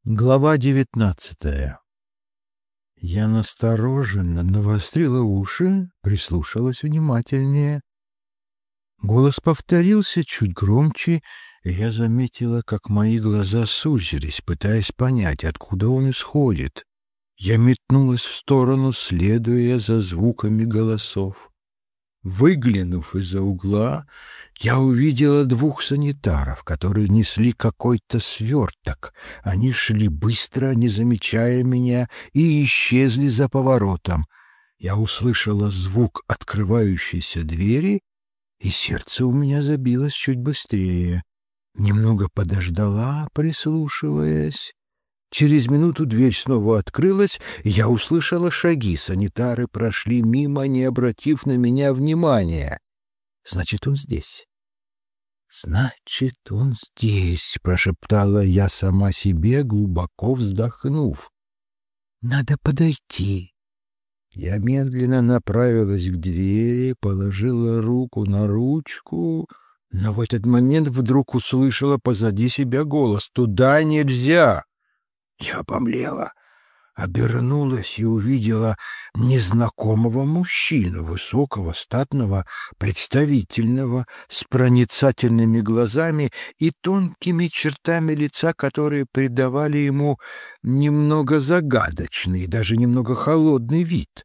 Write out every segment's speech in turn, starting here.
Глава 19. Я настороженно навострила уши, прислушалась внимательнее. Голос повторился чуть громче, и я заметила, как мои глаза сузились, пытаясь понять, откуда он исходит. Я метнулась в сторону, следуя за звуками голосов. Выглянув из-за угла, я увидела двух санитаров, которые несли какой-то сверток. Они шли быстро, не замечая меня, и исчезли за поворотом. Я услышала звук открывающейся двери, и сердце у меня забилось чуть быстрее. Немного подождала, прислушиваясь. Через минуту дверь снова открылась, и я услышала шаги. Санитары прошли мимо, не обратив на меня внимания. «Значит, он здесь». «Значит, он здесь», — прошептала я сама себе, глубоко вздохнув. «Надо подойти». Я медленно направилась к двери, положила руку на ручку, но в этот момент вдруг услышала позади себя голос: «Туда нельзя!» Я обомлела, обернулась и увидела незнакомого мужчину, высокого, статного, представительного, с проницательными глазами и тонкими чертами лица, которые придавали ему немного загадочный, даже немного холодный вид.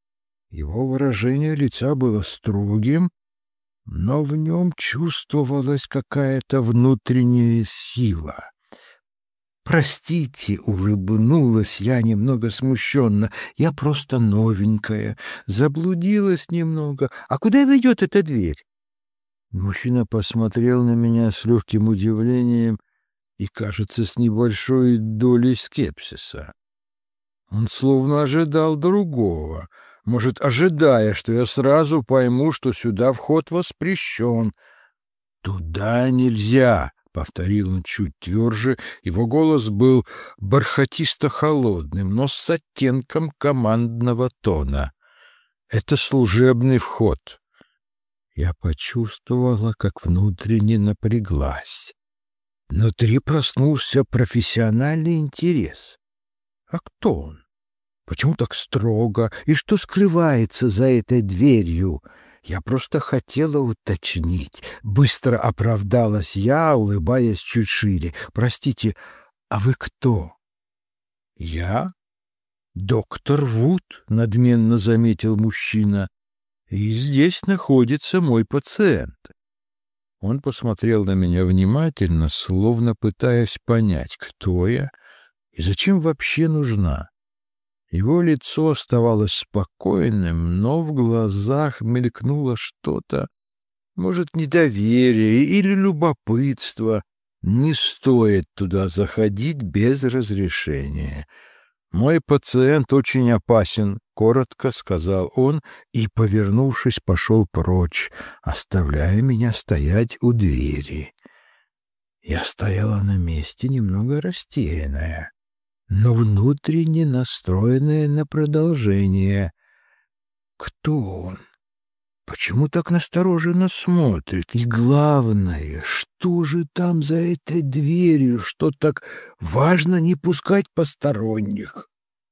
Его выражение лица было строгим, но в нем чувствовалась какая-то внутренняя сила. «Простите», — улыбнулась я немного смущенно, — «я просто новенькая, заблудилась немного. А куда ведет эта дверь?» Мужчина посмотрел на меня с легким удивлением и, кажется, с небольшой долей скепсиса. Он словно ожидал другого, может, ожидая, что я сразу пойму, что сюда вход воспрещен. «Туда нельзя», — повторил он чуть тверже. Его голос был бархатисто-холодным, но с оттенком командного тона. «Это служебный вход». Я почувствовала, как внутренне напряглась. Внутри проснулся профессиональный интерес. А кто он? Почему так строго? И что скрывается за этой дверью? Я просто хотела уточнить. Быстро оправдалась я, улыбаясь чуть шире. «Простите, а вы кто?» «Я? Доктор Вуд», — надменно заметил мужчина. «И здесь находится мой пациент». Он посмотрел на меня внимательно, словно пытаясь понять, кто я и зачем вообще нужна. Его лицо оставалось спокойным, но в глазах мелькнуло что-то, может, недоверие или любопытство. Не стоит туда заходить без разрешения. «Мой пациент очень опасен», — коротко сказал он и, повернувшись, пошел прочь, оставляя меня стоять у двери. Я стояла на месте, немного растерянная, но внутренне настроенная на продолжение. Кто он? Почему так настороженно смотрит? И главное, что же там за этой дверью, что так важно не пускать посторонних?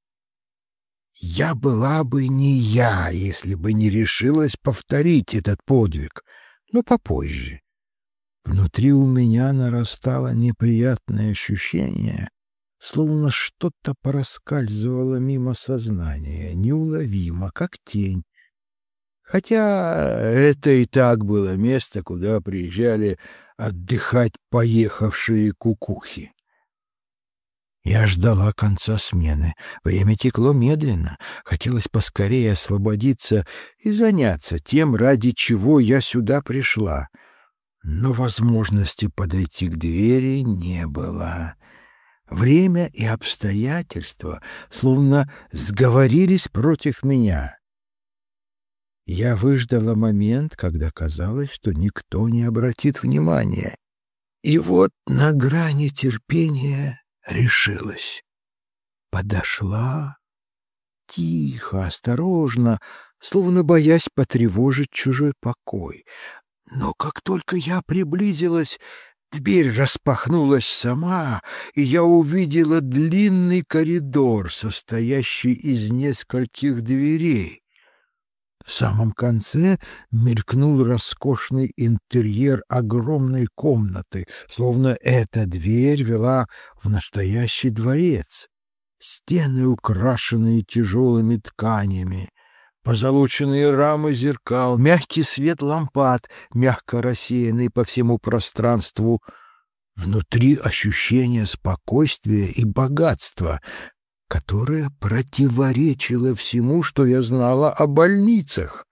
Я была бы не я, если бы не решилась повторить этот подвиг, но попозже. Внутри у меня нарастало неприятное ощущение, словно что-то проскальзывало мимо сознания, неуловимо, как тень. Хотя это и так было место, куда приезжали отдыхать поехавшие кукухи. Я ждала конца смены. Время текло медленно. Хотелось поскорее освободиться и заняться тем, ради чего я сюда пришла. Но возможности подойти к двери не было. Время и обстоятельства словно сговорились против меня. Я выждала момент, когда казалось, что никто не обратит внимания. И вот на грани терпения решилась. Подошла тихо, осторожно, словно боясь потревожить чужой покой. Но как только я приблизилась, Дверь распахнулась сама, и я увидела длинный коридор, состоящий из нескольких дверей. В самом конце мелькнул роскошный интерьер огромной комнаты, словно эта дверь вела в настоящий дворец. Стены, украшенные тяжелыми тканями, позолоченные рамы зеркал, мягкий свет лампад, мягко рассеянный по всему пространству. Внутри ощущение спокойствия и богатства, которое противоречило всему, что я знала о больницах.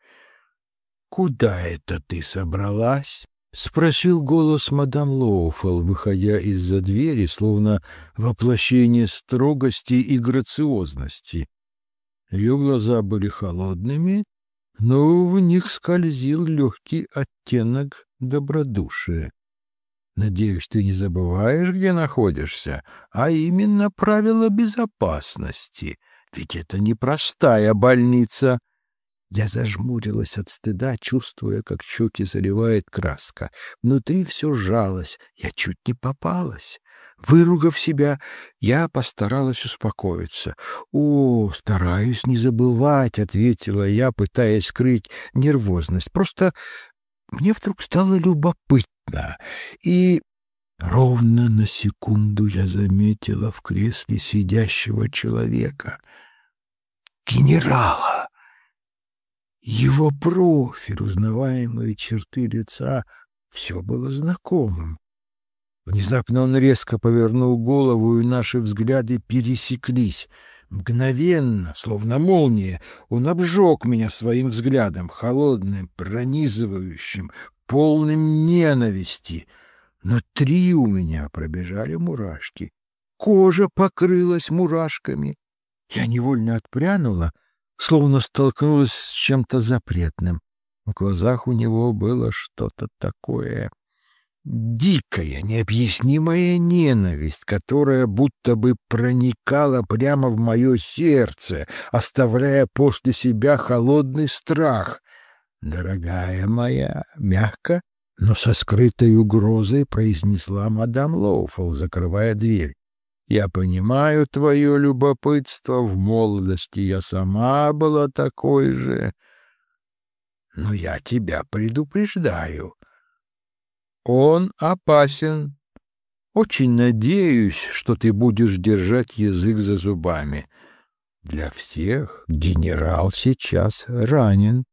«Куда это ты собралась?» — спросил голос мадам Лоуфелл, выходя из-за двери, словно воплощение строгости и грациозности. Ее глаза были холодными, но в них скользил легкий оттенок добродушия. «Надеюсь, ты не забываешь, где находишься, а именно правила безопасности, ведь это непростая больница». Я зажмурилась от стыда, чувствуя, как щеки заливает краска. Внутри все сжалось, я чуть не попалась. Выругав себя, я постаралась успокоиться. «О, стараюсь не забывать», — ответила я, пытаясь скрыть нервозность. «Просто мне вдруг стало любопытно, и...» Ровно на секунду я заметила в кресле сидящего человека. Генерала! Его профиль, узнаваемые черты лица — все было знакомым. Внезапно он резко повернул голову, и наши взгляды пересеклись. Мгновенно, словно молния, он обжег меня своим взглядом, холодным, пронизывающим, полным ненависти. Внутри у меня пробежали мурашки. Кожа покрылась мурашками. Я невольно отпрянула, словно столкнулась с чем-то запретным. В глазах у него было что-то такое дикая, необъяснимая ненависть, которая будто бы проникала прямо в мое сердце, оставляя после себя холодный страх. «Дорогая моя», — мягко, но со скрытой угрозой произнесла мадам Лоуфелл, закрывая дверь. «Я понимаю твое любопытство, в молодости я сама была такой же, но я тебя предупреждаю. Он опасен. Очень надеюсь, что ты будешь держать язык за зубами. Для всех генерал сейчас ранен».